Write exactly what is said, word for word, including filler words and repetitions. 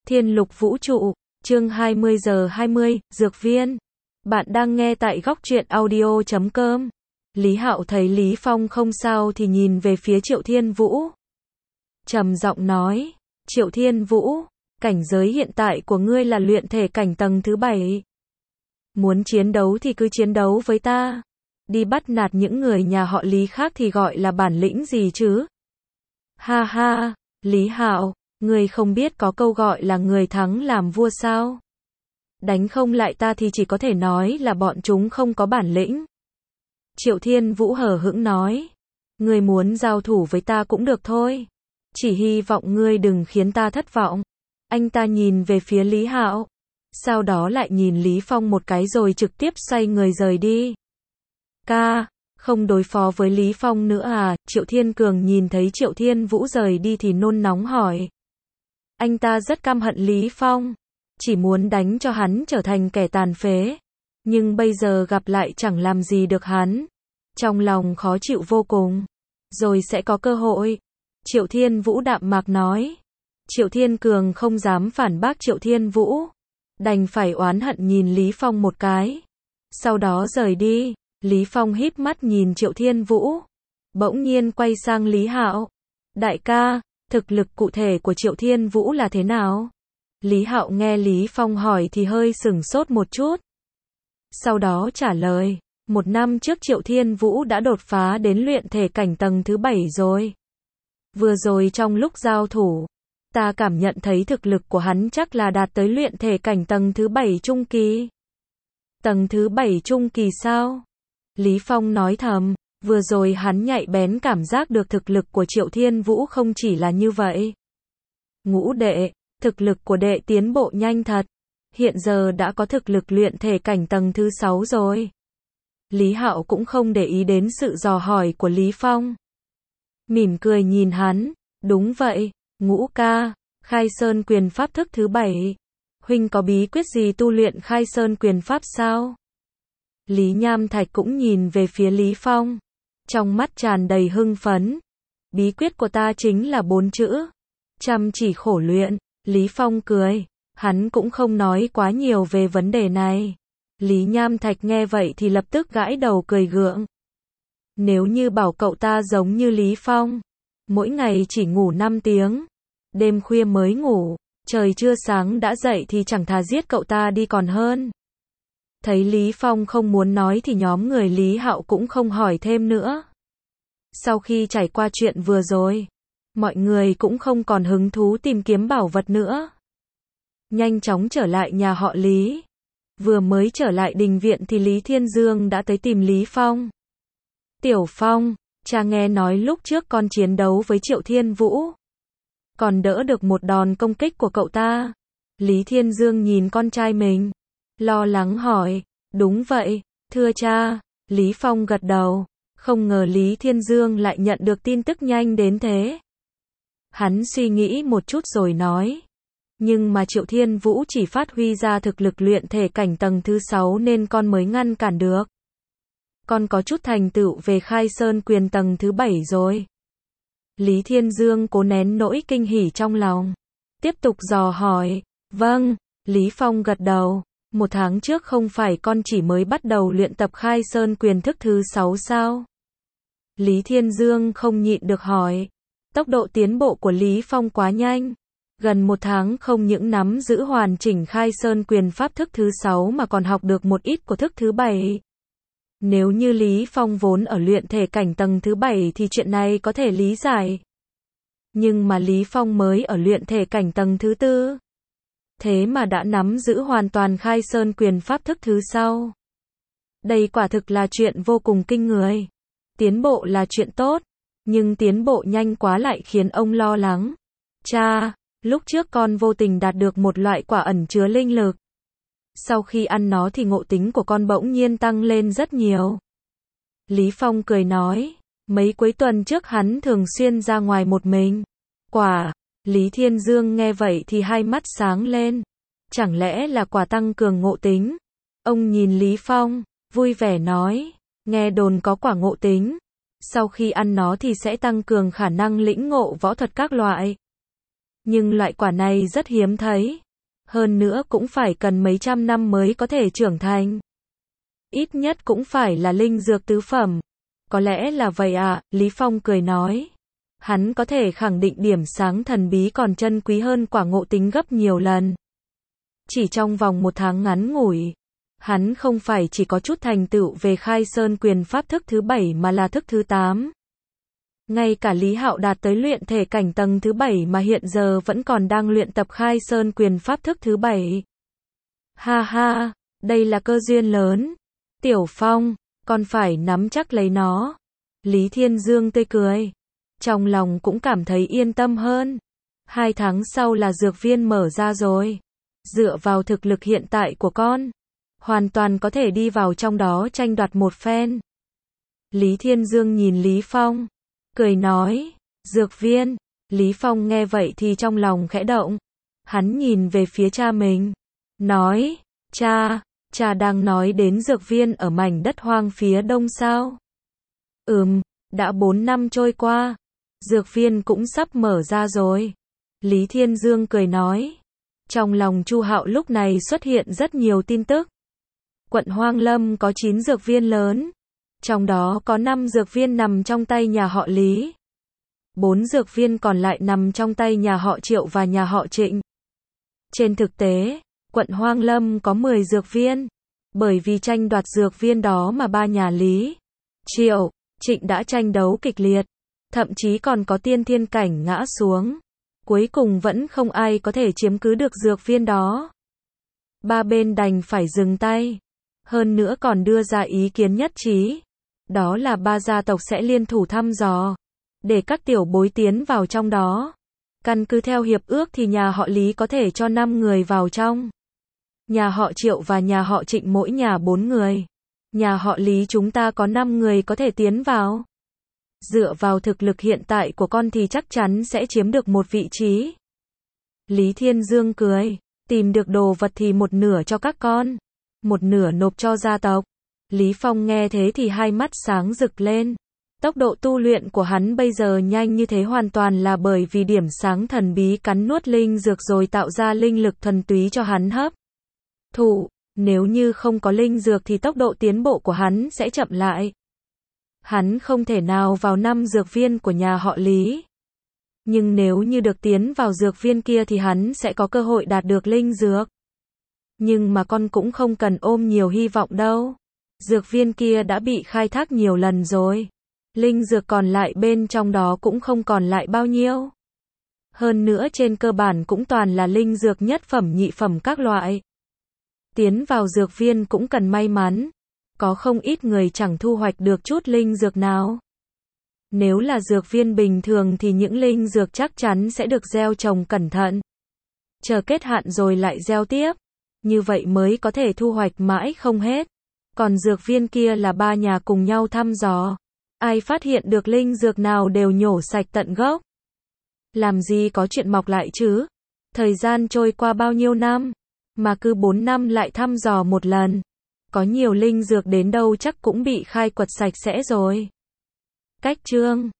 Thiên Lục Vũ Trụ, chương hai mươi giờ hai mươi, Dược Viên. Bạn đang nghe tại góc truyện audio chấm com. Lý Hạo thấy Lý Phong không sao thì nhìn về phía Triệu Thiên Vũ. Trầm giọng nói, Triệu Thiên Vũ, cảnh giới hiện tại của ngươi là luyện thể cảnh tầng thứ bảy. Muốn chiến đấu thì cứ chiến đấu với ta. Đi bắt nạt những người nhà họ Lý khác thì gọi là bản lĩnh gì chứ? Ha ha, Lý Hạo, ngươi không biết có câu gọi là người thắng làm vua sao? Đánh không lại ta thì chỉ có thể nói là bọn chúng không có bản lĩnh. Triệu Thiên Vũ hờ hững nói, ngươi muốn giao thủ với ta cũng được thôi. Chỉ hy vọng ngươi đừng khiến ta thất vọng. Anh ta nhìn về phía Lý Hạo, sau đó lại nhìn Lý Phong một cái rồi trực tiếp xoay người rời đi. Ca, không đối phó với Lý Phong nữa à? Triệu Thiên Cường nhìn thấy Triệu Thiên Vũ rời đi thì nôn nóng hỏi. Anh ta rất căm hận Lý Phong, chỉ muốn đánh cho hắn trở thành kẻ tàn phế. Nhưng bây giờ gặp lại chẳng làm gì được hắn. Trong lòng khó chịu vô cùng. Rồi sẽ có cơ hội. Triệu Thiên Vũ đạm mạc nói. Triệu Thiên Cường không dám phản bác Triệu Thiên Vũ. Đành phải oán hận nhìn Lý Phong một cái. Sau đó rời đi. Lý Phong híp mắt nhìn Triệu Thiên Vũ. Bỗng nhiên quay sang Lý Hạo. Đại ca, thực lực cụ thể của Triệu Thiên Vũ là thế nào? Lý Hạo nghe Lý Phong hỏi thì hơi sửng sốt một chút. Sau đó trả lời, một năm trước Triệu Thiên Vũ đã đột phá đến luyện thể cảnh tầng thứ bảy rồi. Vừa rồi trong lúc giao thủ, ta cảm nhận thấy thực lực của hắn chắc là đạt tới luyện thể cảnh tầng thứ bảy trung kỳ. Tầng thứ bảy trung kỳ sao? Lý Phong nói thầm, vừa rồi hắn nhạy bén cảm giác được thực lực của Triệu Thiên Vũ không chỉ là như vậy. Ngũ đệ, thực lực của đệ tiến bộ nhanh thật. Hiện giờ đã có thực lực luyện thể cảnh tầng thứ sáu rồi. Lý Hạo cũng không để ý đến sự dò hỏi của Lý Phong. Mỉm cười nhìn hắn, đúng vậy, Ngũ ca, Khai Sơn quyền pháp thức thứ bảy. Huynh có bí quyết gì tu luyện Khai Sơn quyền pháp sao? Lý Nham Thạch cũng nhìn về phía Lý Phong. Trong mắt tràn đầy hưng phấn. Bí quyết của ta chính là bốn chữ. Chăm chỉ khổ luyện. Lý Phong cười. Hắn cũng không nói quá nhiều về vấn đề này. Lý Nham Thạch nghe vậy thì lập tức gãi đầu cười gượng. Nếu như bảo cậu ta giống như Lý Phong, mỗi ngày chỉ ngủ năm tiếng, đêm khuya mới ngủ, trời chưa sáng đã dậy thì chẳng thà giết cậu ta đi còn hơn. Thấy Lý Phong không muốn nói thì nhóm người Lý Hạo cũng không hỏi thêm nữa. Sau khi trải qua chuyện vừa rồi, mọi người cũng không còn hứng thú tìm kiếm bảo vật nữa. Nhanh chóng trở lại nhà họ Lý. Vừa mới trở lại đình viện thì Lý Thiên Dương đã tới tìm Lý Phong. Tiểu Phong, cha nghe nói lúc trước con chiến đấu với Triệu Thiên Vũ, còn đỡ được một đòn công kích của cậu ta. Lý Thiên Dương nhìn con trai mình, lo lắng hỏi, đúng vậy, thưa cha. Lý Phong gật đầu, không ngờ Lý Thiên Dương lại nhận được tin tức nhanh đến thế. Hắn suy nghĩ một chút rồi nói, nhưng mà Triệu Thiên Vũ chỉ phát huy ra thực lực luyện thể cảnh tầng thứ sáu nên con mới ngăn cản được. Con có chút thành tựu về Khai Sơn quyền tầng thứ bảy rồi. Lý Thiên Dương cố nén nỗi kinh hỉ trong lòng, tiếp tục dò hỏi, vâng, Lý Phong gật đầu, một tháng trước không phải con chỉ mới bắt đầu luyện tập Khai Sơn quyền thức thứ sáu sao? Lý Thiên Dương không nhịn được hỏi, tốc độ tiến bộ của Lý Phong quá nhanh. Gần một tháng không những nắm giữ hoàn chỉnh Khai Sơn quyền pháp thức thứ sáu mà còn học được một ít của thức thứ bảy. Nếu như Lý Phong vốn ở luyện thể cảnh tầng thứ bảy thì chuyện này có thể lý giải. Nhưng mà Lý Phong mới ở luyện thể cảnh tầng thứ tư. Thế mà đã nắm giữ hoàn toàn Khai Sơn quyền pháp thức thứ sáu. Đây quả thực là chuyện vô cùng kinh người. Tiến bộ là chuyện tốt, nhưng tiến bộ nhanh quá lại khiến ông lo lắng. Cha, lúc trước con vô tình đạt được một loại quả ẩn chứa linh lực. Sau khi ăn nó thì ngộ tính của con bỗng nhiên tăng lên rất nhiều. Lý Phong cười nói, mấy cuối tuần trước hắn thường xuyên ra ngoài một mình. Quả, Lý Thiên Dương nghe vậy thì hai mắt sáng lên. Chẳng lẽ là quả tăng cường ngộ tính? Ông nhìn Lý Phong, vui vẻ nói, nghe đồn có quả ngộ tính. Sau khi ăn nó thì sẽ tăng cường khả năng lĩnh ngộ võ thuật các loại. Nhưng loại quả này rất hiếm thấy. Hơn nữa cũng phải cần mấy trăm năm mới có thể trưởng thành. Ít nhất cũng phải là linh dược tứ phẩm. Có lẽ là vậy ạ, Lý Phong cười nói. Hắn có thể khẳng định điểm sáng thần bí còn chân quý hơn quả ngộ tính gấp nhiều lần. Chỉ trong vòng một tháng ngắn ngủi, hắn không phải chỉ có chút thành tựu về khai sơn quyền pháp thức thứ bảy mà là thức thứ tám. Ngay cả Lý Hạo đạt tới luyện thể cảnh tầng thứ bảy mà hiện giờ vẫn còn đang luyện tập khai sơn quyền pháp thức thứ bảy. Ha ha, đây là cơ duyên lớn. Tiểu Phong, con phải nắm chắc lấy nó. Lý Thiên Dương tươi cười. Trong lòng cũng cảm thấy yên tâm hơn. Hai tháng sau là dược viên mở ra rồi. Dựa vào thực lực hiện tại của con, hoàn toàn có thể đi vào trong đó tranh đoạt một phen. Lý Thiên Dương nhìn Lý Phong, cười nói, dược viên. Lý Phong nghe vậy thì trong lòng khẽ động. Hắn nhìn về phía cha mình, nói, cha, cha đang nói đến dược viên ở mảnh đất hoang phía đông sao? Ừm, đã bốn năm trôi qua, dược viên cũng sắp mở ra rồi. Lý Thiên Dương cười nói. Trong lòng Chu Hạo lúc này xuất hiện rất nhiều tin tức. Quận Hoang Lâm có chín dược viên lớn, trong đó có năm dược viên nằm trong tay nhà họ Lý. bốn dược viên còn lại nằm trong tay nhà họ Triệu và nhà họ Trịnh. Trên thực tế, quận Hoang Lâm có mười dược viên, bởi vì tranh đoạt dược viên đó mà ba nhà Lý, Triệu, Trịnh đã tranh đấu kịch liệt, thậm chí còn có tiên thiên cảnh ngã xuống. Cuối cùng vẫn không ai có thể chiếm cứ được dược viên đó. Ba bên đành phải dừng tay. Hơn nữa còn đưa ra ý kiến nhất trí. Đó là ba gia tộc sẽ liên thủ thăm dò, để các tiểu bối tiến vào trong đó. Căn cứ theo hiệp ước thì nhà họ Lý có thể cho năm người vào trong. Nhà họ Triệu và nhà họ Trịnh mỗi nhà bốn người. Nhà họ Lý chúng ta có năm người có thể tiến vào. Dựa vào thực lực hiện tại của con thì chắc chắn sẽ chiếm được một vị trí. Lý Thiên Dương cười, tìm được đồ vật thì một nửa cho các con, một nửa nộp cho gia tộc. Lý Phong nghe thế thì hai mắt sáng rực lên. Tốc độ tu luyện của hắn bây giờ nhanh như thế hoàn toàn là bởi vì điểm sáng thần bí cắn nuốt linh dược rồi tạo ra linh lực thuần túy cho hắn hấp thụ. Nếu như không có linh dược thì tốc độ tiến bộ của hắn sẽ chậm lại. Hắn không thể nào vào năm dược viên của nhà họ Lý. Nhưng nếu như được tiến vào dược viên kia thì hắn sẽ có cơ hội đạt được linh dược. Nhưng mà con cũng không cần ôm nhiều hy vọng đâu. Dược viên kia đã bị khai thác nhiều lần rồi. Linh dược còn lại bên trong đó cũng không còn lại bao nhiêu. Hơn nữa trên cơ bản cũng toàn là linh dược nhất phẩm nhị phẩm các loại. Tiến vào dược viên cũng cần may mắn. Có không ít người chẳng thu hoạch được chút linh dược nào. Nếu là dược viên bình thường thì những linh dược chắc chắn sẽ được gieo trồng cẩn thận. Chờ kết hạn rồi lại gieo tiếp. Như vậy mới có thể thu hoạch mãi không hết. Còn dược viên kia là ba nhà cùng nhau thăm dò. Ai phát hiện được linh dược nào đều nhổ sạch tận gốc. Làm gì có chuyện mọc lại chứ? Thời gian trôi qua bao nhiêu năm, mà cứ bốn năm lại thăm dò một lần. Có nhiều linh dược đến đâu chắc cũng bị khai quật sạch sẽ rồi. Cách chương